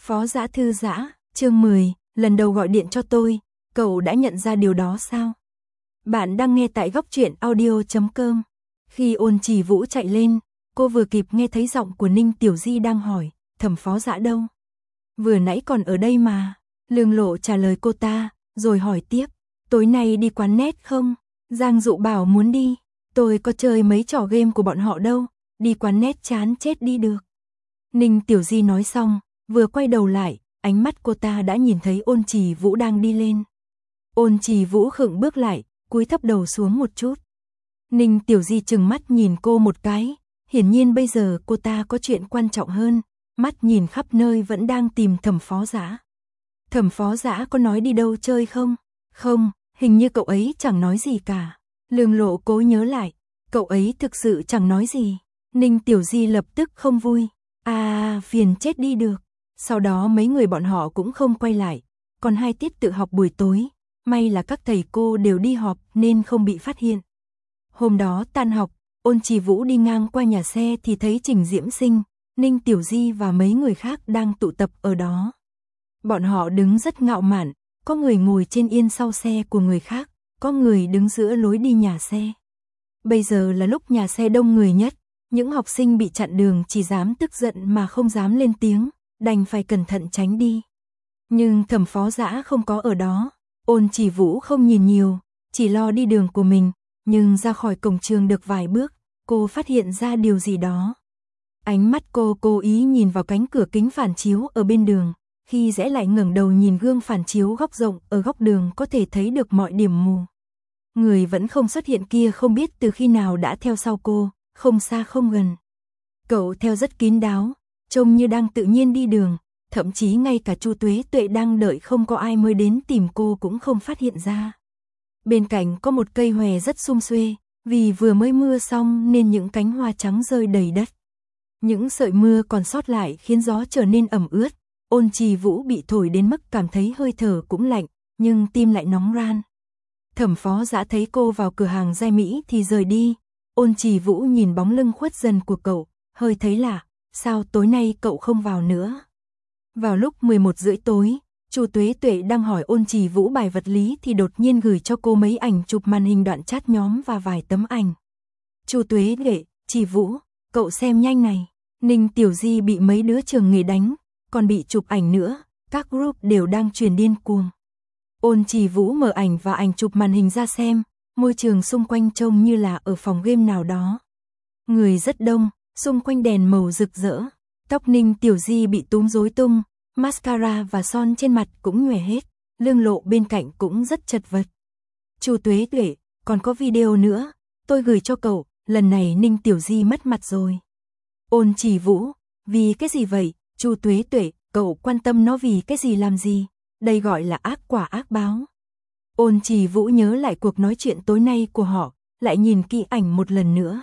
Phó Dã thư giã, chương 10, lần đầu gọi điện cho tôi, cậu đã nhận ra điều đó sao? Bạn đang nghe tại góc truyện audio.com. Khi Ôn Chỉ Vũ chạy lên, cô vừa kịp nghe thấy giọng của Ninh Tiểu Di đang hỏi, Thẩm Phó Dã đâu? Vừa nãy còn ở đây mà. Lương Lộ trả lời cô ta, rồi hỏi tiếp, tối nay đi quán net không? Giang Dụ bảo muốn đi, tôi có chơi mấy trò game của bọn họ đâu, đi quán net chán chết đi được. Ninh Tiểu Di nói xong, vừa quay đầu lại, ánh mắt cô ta đã nhìn thấy Ôn Chỉ Vũ đang đi lên. Ôn Chỉ Vũ khựng bước lại, cúi thấp đầu xuống một chút. Ninh Tiểu Di trừng mắt nhìn cô một cái, hiển nhiên bây giờ cô ta có chuyện quan trọng hơn, mắt nhìn khắp nơi vẫn đang tìm Thẩm Phó Dã. Thẩm Phó Dã có nói đi đâu chơi không? Không, hình như cậu ấy chẳng nói gì cả. Lương Lộ cố nhớ lại, cậu ấy thực sự chẳng nói gì. Ninh Tiểu Di lập tức không vui. Phiền chết đi được. Sau đó mấy người bọn họ cũng không quay lại. Còn 2 tiết tự học buổi tối, may là các thầy cô đều đi họp nên không bị phát hiện. Hôm đó tan học, Ôn Chỉ Vũ đi ngang qua nhà xe thì thấy Trình Diễm Sinh, Ninh Tiểu Di và mấy người khác đang tụ tập ở đó. Bọn họ đứng rất ngạo mạn, có người ngồi trên yên sau xe của người khác, có người đứng giữa lối đi nhà xe. Bây giờ là lúc nhà xe đông người nhất, những học sinh bị chặn đường chỉ dám tức giận mà không dám lên tiếng, đành phải cẩn thận tránh đi. Nhưng Thẩm Phó Dã không có ở đó, Ôn Chỉ Vũ không nhìn nhiều, chỉ lo đi đường của mình, nhưng ra khỏi cổng trường được vài bước, cô phát hiện ra điều gì đó. Ánh mắt cô cố ý nhìn vào cánh cửa kính phản chiếu ở bên đường, khi rẽ lại ngẩng đầu nhìn gương phản chiếu góc rộng ở góc đường có thể thấy được mọi điểm mù. Người vẫn không xuất hiện kia không biết từ khi nào đã theo sau cô, không xa không gần. Cậu theo rất kín đáo, trông như đang tự nhiên đi đường, thậm chí ngay cả Chu Tuế Tuệ đang đợi không có ai mới đến tìm cô cũng không phát hiện ra. Bên cạnh có một cây hòe rất sum xuê, vì vừa mới mưa xong nên những cánh hoa trắng rơi đầy đất. Những sợi mưa còn sót lại khiến gió trở nên ẩm ướt. Ôn Chỉ Vũ bị thổi đến mức cảm thấy hơi thở cũng lạnh, nhưng tim lại nóng ran. Thẩm Phó Dã thấy cô vào cửa hàng giai mỹ thì rời đi. Ôn Chỉ Vũ nhìn bóng lưng khuất dần của cậu, hơi thấy lạ, sao tối nay cậu không vào nữa? Vào lúc 11:30 tối, Chu Tuế Tuệ đang hỏi Ôn Chỉ Vũ bài vật lý thì đột nhiên gửi cho cô mấy ảnh chụp màn hình đoạn chat nhóm và vài tấm ảnh. Chu Tuế Tuệ, Chỉ Vũ, cậu xem nhanh này. Ninh Tiểu Di bị mấy đứa trường nghề đánh, còn bị chụp ảnh nữa, các group đều đang truyền điên cuồng. Ôn Chỉ Vũ mở ảnh và ảnh chụp màn hình ra xem, môi trường xung quanh trông như là ở phòng game nào đó. Người rất đông, xung quanh đèn màu rực rỡ, tóc Ninh Tiểu Di bị túm rối tung, mascara và son trên mặt cũng nhòe hết, Lương Lộ bên cạnh cũng rất chật vật. Chu Tuế Tuệ, còn có video nữa, tôi gửi cho cậu, lần này Ninh Tiểu Di mất mặt rồi. Ôn Chỉ Vũ, vì cái gì vậy? Chu Tuế Tuệ, cậu quan tâm nó vì cái gì làm gì? Đây gọi là ác quả ác báo. Ôn Chỉ Vũ nhớ lại cuộc nói chuyện tối nay của họ, lại nhìn kỹ ảnh một lần nữa.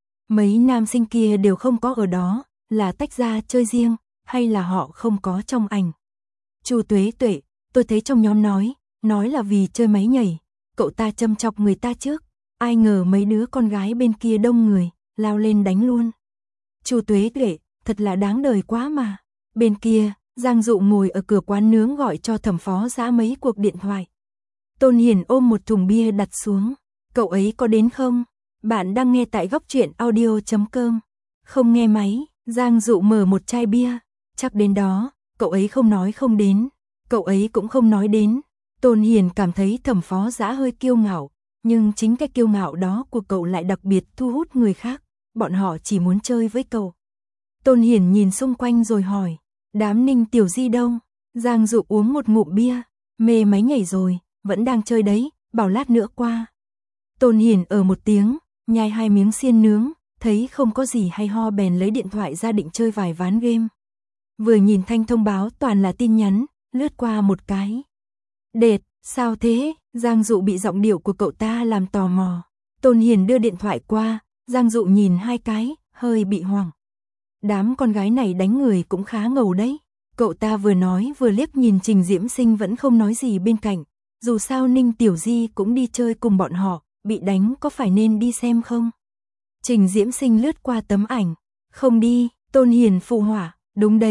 Mấy nam sinh kia đều không có ở đó, là tách ra chơi riêng, hay là họ không có trong ảnh? Chu Tuế Tuệ, tôi thấy trong nhóm nói là vì chơi máy nhảy, cậu ta châm chọc người ta trước, ai ngờ mấy đứa con gái bên kia đông người, lao lên đánh luôn. Chu Tuế Tuệ, thật là đáng đời quá mà. Bên kia, Giang Dụ ngồi ở cửa quán nướng gọi cho Thẩm Phó Dã mấy cuộc điện thoại. Tôn Hiền ôm một thùng bia đặt xuống. Cậu ấy có đến không? Bạn đang nghe tại góc truyện audio.com. Không nghe máy, Giang Dụ mở một chai bia. Chắc đến đó, cậu ấy không nói không đến. Cậu ấy cũng không nói đến. Tôn Hiền cảm thấy Thẩm Phó Dã hơi kiêu ngạo, nhưng chính cái kiêu ngạo đó của cậu lại đặc biệt thu hút người khác. Bọn họ chỉ muốn chơi với cậu. Tôn Hiền nhìn xung quanh rồi hỏi, đám Ninh Tiểu Di đâu? Giang Dụ uống một ngụm bia, mê máy nhảy rồi, vẫn đang chơi đấy, bảo lát nữa qua. Tôn Hiền ở một tiếng, nhai 2 miếng xiên nướng, thấy không có gì hay ho bèn lấy điện thoại ra định chơi vài ván game. Vừa nhìn thanh thông báo toàn là tin nhắn, lướt qua một cái. Đệt, sao thế? Giang Dụ bị giọng điệu của cậu ta làm tò mò. Tôn Hiền đưa điện thoại qua, Giang Dụ nhìn 2 cái, hơi bị hoảng. Đám con gái này đánh người cũng khá ngầu đấy. Cậu ta vừa nói vừa liếc nhìn Trình Diễm Sinh vẫn không nói gì bên cạnh. Dù sao Ninh Tiểu Di cũng đi chơi cùng bọn họ, bị đánh có phải nên đi xem không? Trình Diễm Sinh lướt qua tấm ảnh. Không đi, Tôn Hiền phụ họa, đúng đấy,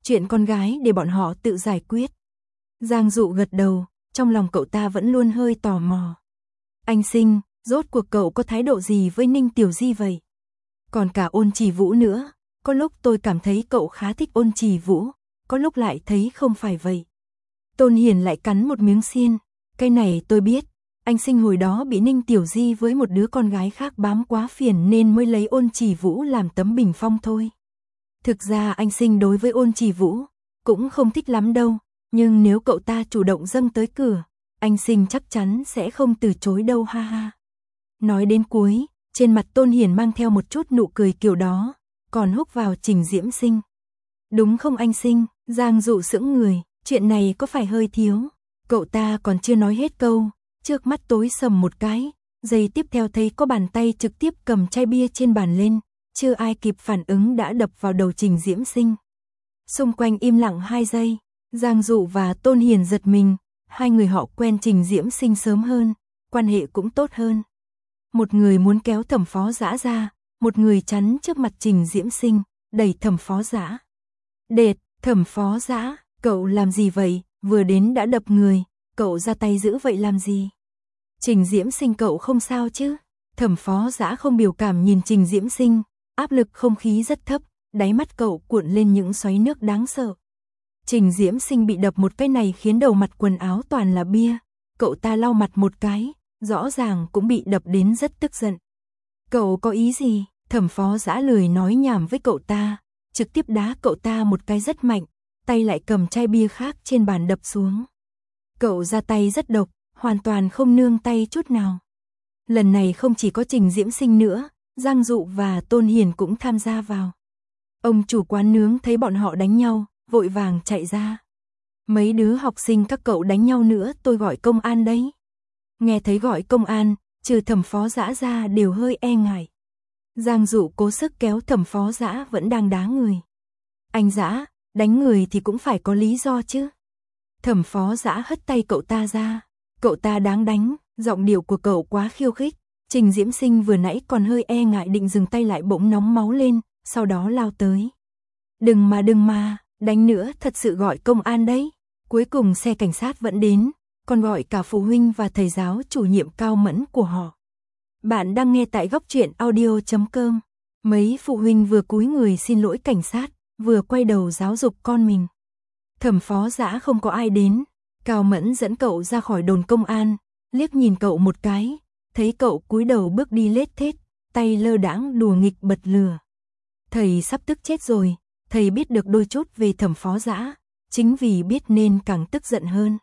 Chuyện con gái để bọn họ tự giải quyết. Giang Dụ gật đầu, trong lòng cậu ta vẫn luôn hơi tò mò. Anh Sinh, rốt cuộc cậu có thái độ gì với Ninh Tiểu Di vậy? Còn cả Ôn Chỉ Vũ nữa, có lúc tôi cảm thấy cậu khá thích Ôn Chỉ Vũ, có lúc lại thấy không phải vậy. Tôn Hiền lại cắn một miếng xiên, cái này tôi biết, anh Sinh hồi đó bị Ninh Tiểu Di với một đứa con gái khác bám quá phiền nên mới lấy Ôn Chỉ Vũ làm tấm bình phong thôi. Thực ra anh Sinh đối với Ôn Chỉ Vũ cũng không thích lắm đâu, nhưng nếu cậu ta chủ động dâng tới cửa, anh Sinh chắc chắn sẽ không từ chối đâu ha ha. Nói đến cuối, trên mặt Tôn Hiền mang theo một chút nụ cười kiểu đó, còn húc vào Trình Diễm Sinh. Đúng không anh Sinh? Giang Dụ sững người, chuyện này có phải hơi thiếu? Cậu ta còn chưa nói hết câu, trước mắt tối sầm một cái, giây tiếp theo thấy có bàn tay trực tiếp cầm chai bia trên bàn lên, chưa ai kịp phản ứng đã đập vào đầu Trình Diễm Sinh. Xung quanh im lặng 2 giây, Giang Dụ và Tôn Hiền giật mình, hai người họ quen Trình Diễm Sinh sớm hơn, quan hệ cũng tốt hơn. Một người muốn kéo Thẩm Phó Dã ra, một người chắn trước mặt Trình Diễm Sinh, đẩy Thẩm Phó Dã. Đệt, Thẩm Phó Dã, cậu làm gì vậy, vừa đến đã đập người, cậu ra tay dữ vậy làm gì? Trình Diễm Sinh cậu không sao chứ? Thẩm Phó Dã không biểu cảm nhìn Trình Diễm Sinh, áp lực không khí rất thấp, đáy mắt cậu cuộn lên những xoáy nước đáng sợ. Trình Diễm Sinh bị đập một cái này khiến đầu mặt quần áo toàn là bia, cậu ta lau mặt một cái, rõ ràng cũng bị đập đến rất tức giận. Cậu có ý gì? Thẩm Phó Dã lười nói nhảm với cậu ta, trực tiếp đá cậu ta một cái rất mạnh, tay lại cầm chai bia khác trên bàn đập xuống. Cậu ra tay rất độc, hoàn toàn không nương tay chút nào. Lần này không chỉ có Trình Diễm Sinh nữa, Giang Dụ và Tôn Hiền cũng tham gia vào. Ông chủ quán nướng thấy bọn họ đánh nhau, vội vàng chạy ra. Mấy đứa học sinh các cậu đánh nhau nữa tôi gọi công an đấy. Nghe thấy gọi công an, trừ Thẩm Phó Dã ra đều hơi e ngại. Giang Dụ cố sức kéo Thẩm Phó Dã vẫn đang đá người. Anh Dã, đánh người thì cũng phải có lý do chứ. Thẩm Phó Dã hất tay cậu ta ra. Cậu ta đáng đánh, giọng điệu của cậu quá khiêu khích. Trình Diễm Sinh vừa nãy còn hơi e ngại định dừng tay lại bỗng nóng máu lên, sau đó lao tới. Đừng mà, đánh nữa thật sự gọi công an đấy. Cuối cùng xe cảnh sát vẫn đến, còn gọi cả phụ huynh và thầy giáo chủ nhiệm Cao Mẫn của họ. Bạn đang nghe tại góc truyện audio.com. Mấy phụ huynh vừa cúi người xin lỗi cảnh sát, vừa quay đầu giáo dục con mình. Thẩm Phó Dã không có ai đến, Cao Mẫn dẫn cậu ra khỏi đồn công an, liếc nhìn cậu một cái, thấy cậu cúi đầu bước đi lết thết, tay lơ đãng đùa nghịch bật lửa. Thầy sắp tức chết rồi, thầy biết được đôi chút về Thẩm Phó Dã, chính vì biết nên càng tức giận hơn.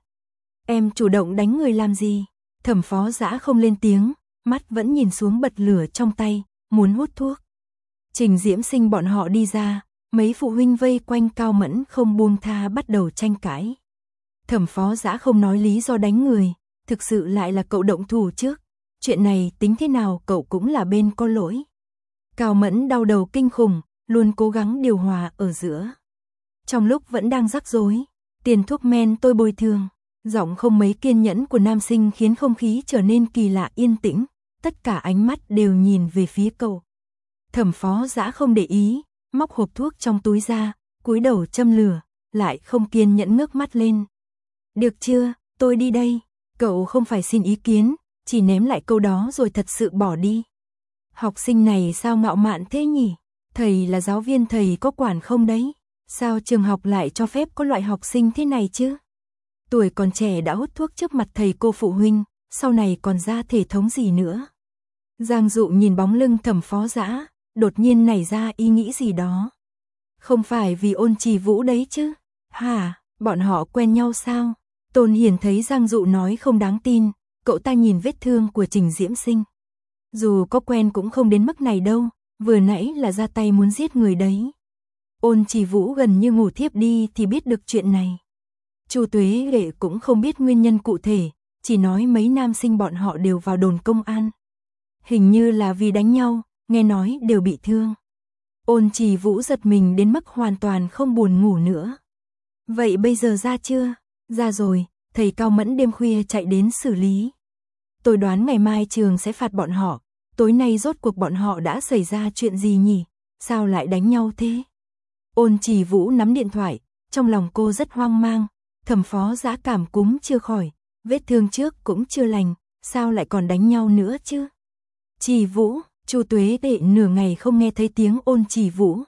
Em chủ động đánh người làm gì? Thẩm Phó Dã không lên tiếng, mắt vẫn nhìn xuống bật lửa trong tay, muốn hút thuốc. Trình Diễm Sinh bọn họ đi ra, mấy phụ huynh vây quanh Cao Mẫn không buông tha bắt đầu tranh cãi. Thẩm Phó Dã không nói lý do đánh người, thực sự lại là cậu động thủ trước. Chuyện này tính thế nào cậu cũng là bên có lỗi. Cao Mẫn đau đầu kinh khủng, luôn cố gắng điều hòa ở giữa. Trong lúc vẫn đang rắc rối, tiền thuốc men tôi bồi thường. Giọng không mấy kiên nhẫn của nam sinh khiến không khí trở nên kỳ lạ yên tĩnh, tất cả ánh mắt đều nhìn về phía cậu. Thẩm Phó Dã không để ý, móc hộp thuốc trong túi ra, cúi đầu châm lửa, lại không kiên nhẫn ngước mắt lên. Được chưa, tôi đi đây. Cậu không phải xin ý kiến, chỉ ném lại câu đó rồi thật sự bỏ đi. Học sinh này sao ngạo mạn thế nhỉ? Thầy là giáo viên thầy có quản không đấy? Sao trường học lại cho phép có loại học sinh thế này chứ? Tuổi còn trẻ đã hút thuốc trước mặt thầy cô phụ huynh, sau này còn ra thể thống gì nữa? Giang Dụ nhìn bóng lưng Thẩm Phó Dã, đột nhiên nảy ra ý nghĩ gì đó. Không phải vì Ôn Chỉ Vũ đấy chứ? Hả, bọn họ quen nhau sao? Tôn Hiền thấy Giang Dụ nói không đáng tin, cậu ta nhìn vết thương của Trình Diễm Sinh. Dù có quen cũng không đến mức này đâu, vừa nãy là ra tay muốn giết người đấy. Ôn Chỉ Vũ gần như ngủ thiếp đi thì biết được chuyện này. Chu Tuế Lệ cũng không biết nguyên nhân cụ thể, chỉ nói mấy nam sinh bọn họ đều vào đồn công an. Hình như là vì đánh nhau, nghe nói đều bị thương. Ôn Chỉ Vũ giật mình đến mức hoàn toàn không buồn ngủ nữa. Vậy bây giờ ra chưa? Ra rồi, thầy Cao Mẫn đêm khuya chạy đến xử lý. Tôi đoán ngày mai trường sẽ phạt bọn họ, tối nay rốt cuộc bọn họ đã xảy ra chuyện gì nhỉ? Sao lại đánh nhau thế? Ôn Chỉ Vũ nắm điện thoại, trong lòng cô rất hoang mang, Thẩm Phó Dã cảm cúm chưa khỏi, vết thương trước cũng chưa lành, sao lại còn đánh nhau nữa chứ? Trì Vũ, Chu Tuế Tệ nửa ngày không nghe thấy tiếng Ôn Trì Vũ.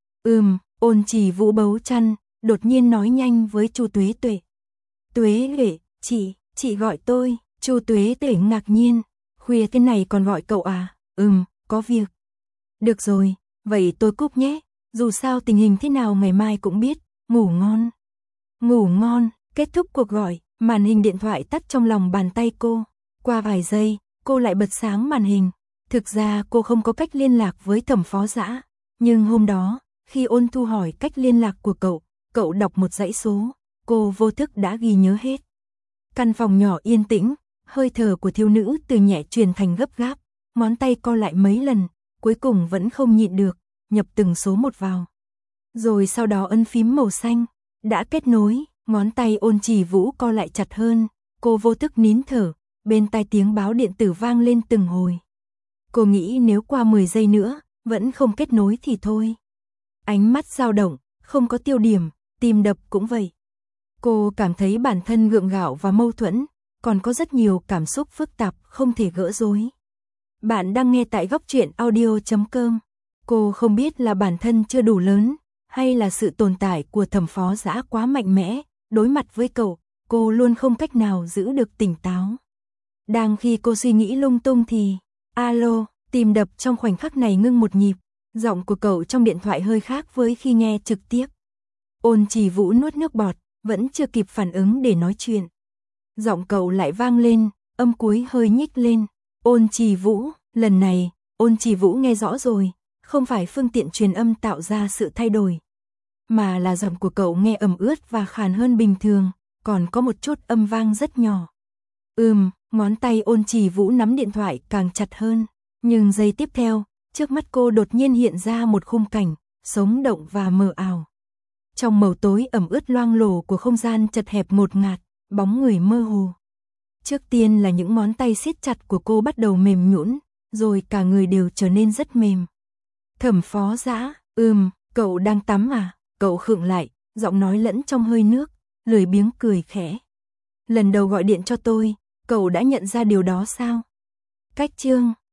Ôn Trì Vũ bấu chăn, đột nhiên nói nhanh với Chu Tuế Tuệ. Tuế Tệ, chị gọi tôi. Chu Tuế Tệ ngạc nhiên, khuya thế này còn gọi cậu à? Có việc. Được rồi, vậy tôi cúp nhé, dù sao tình hình thế nào ngày mai cũng biết, ngủ ngon. Ngủ ngon, kết thúc cuộc gọi, màn hình điện thoại tắt trong lòng bàn tay cô. Qua vài giây, cô lại bật sáng màn hình. Thực ra cô không có cách liên lạc với Thẩm Phó Dã, nhưng hôm đó, khi Ôn Thu hỏi cách liên lạc của cậu đọc một dãy số, cô vô thức đã ghi nhớ hết. Căn phòng nhỏ yên tĩnh, hơi thở của thiếu nữ từ nhẹ truyền thành gấp gáp, ngón tay co lại mấy lần, cuối cùng vẫn không nhịn được, nhập từng số một vào. Rồi sau đó ấn phím màu xanh, đã kết nối, ngón tay Ôn Trì Vũ co lại chặt hơn, cô vô thức nín thở, bên tai tiếng báo điện tử vang lên từng hồi. Cô nghĩ nếu qua 10 giây nữa, vẫn không kết nối thì thôi. Ánh mắt dao động, không có tiêu điểm, tim đập cũng vậy. Cô cảm thấy bản thân gượng gạo và mâu thuẫn, còn có rất nhiều cảm xúc phức tạp không thể gỡ rối. Bạn đang nghe tại góc truyện audio.com. Cô không biết là bản thân chưa đủ lớn, hay là sự tồn tại của Thẩm Phó Dã quá mạnh mẽ, đối mặt với cậu, cô luôn không cách nào giữ được tỉnh táo. Đang khi cô suy nghĩ lung tung thì, alo, tim đập trong khoảnh khắc này ngưng một nhịp, giọng của cậu trong điện thoại hơi khác với khi nghe trực tiếp. Ôn Trì Vũ nuốt nước bọt, vẫn chưa kịp phản ứng để nói chuyện. Giọng cậu lại vang lên, âm cuối hơi nhích lên. Ôn Trì Vũ, lần này, Ôn Trì Vũ nghe rõ rồi, không phải phương tiện truyền âm tạo ra sự thay đổi, mà là giọng của cậu nghe ẩm ướt và khàn hơn bình thường, còn có một chút âm vang rất nhỏ. Ngón tay Ôn Trì Vũ nắm điện thoại càng chặt hơn, nhưng giây tiếp theo, trước mắt cô đột nhiên hiện ra một khung cảnh, sống động và mờ ảo. Trong màu tối ẩm ướt loang lổ của không gian chật hẹp ngột ngạt, bóng người mơ hồ. Trước tiên là những ngón tay siết chặt của cô bắt đầu mềm nhũn, rồi cả người đều trở nên rất mềm. Thẩm Phó Dã, cậu đang tắm à? Cậu khựng lại, giọng nói lẫn trong hơi nước, lười biếng cười khẽ. Lần đầu gọi điện cho tôi, cậu đã nhận ra điều đó sao? Cách chương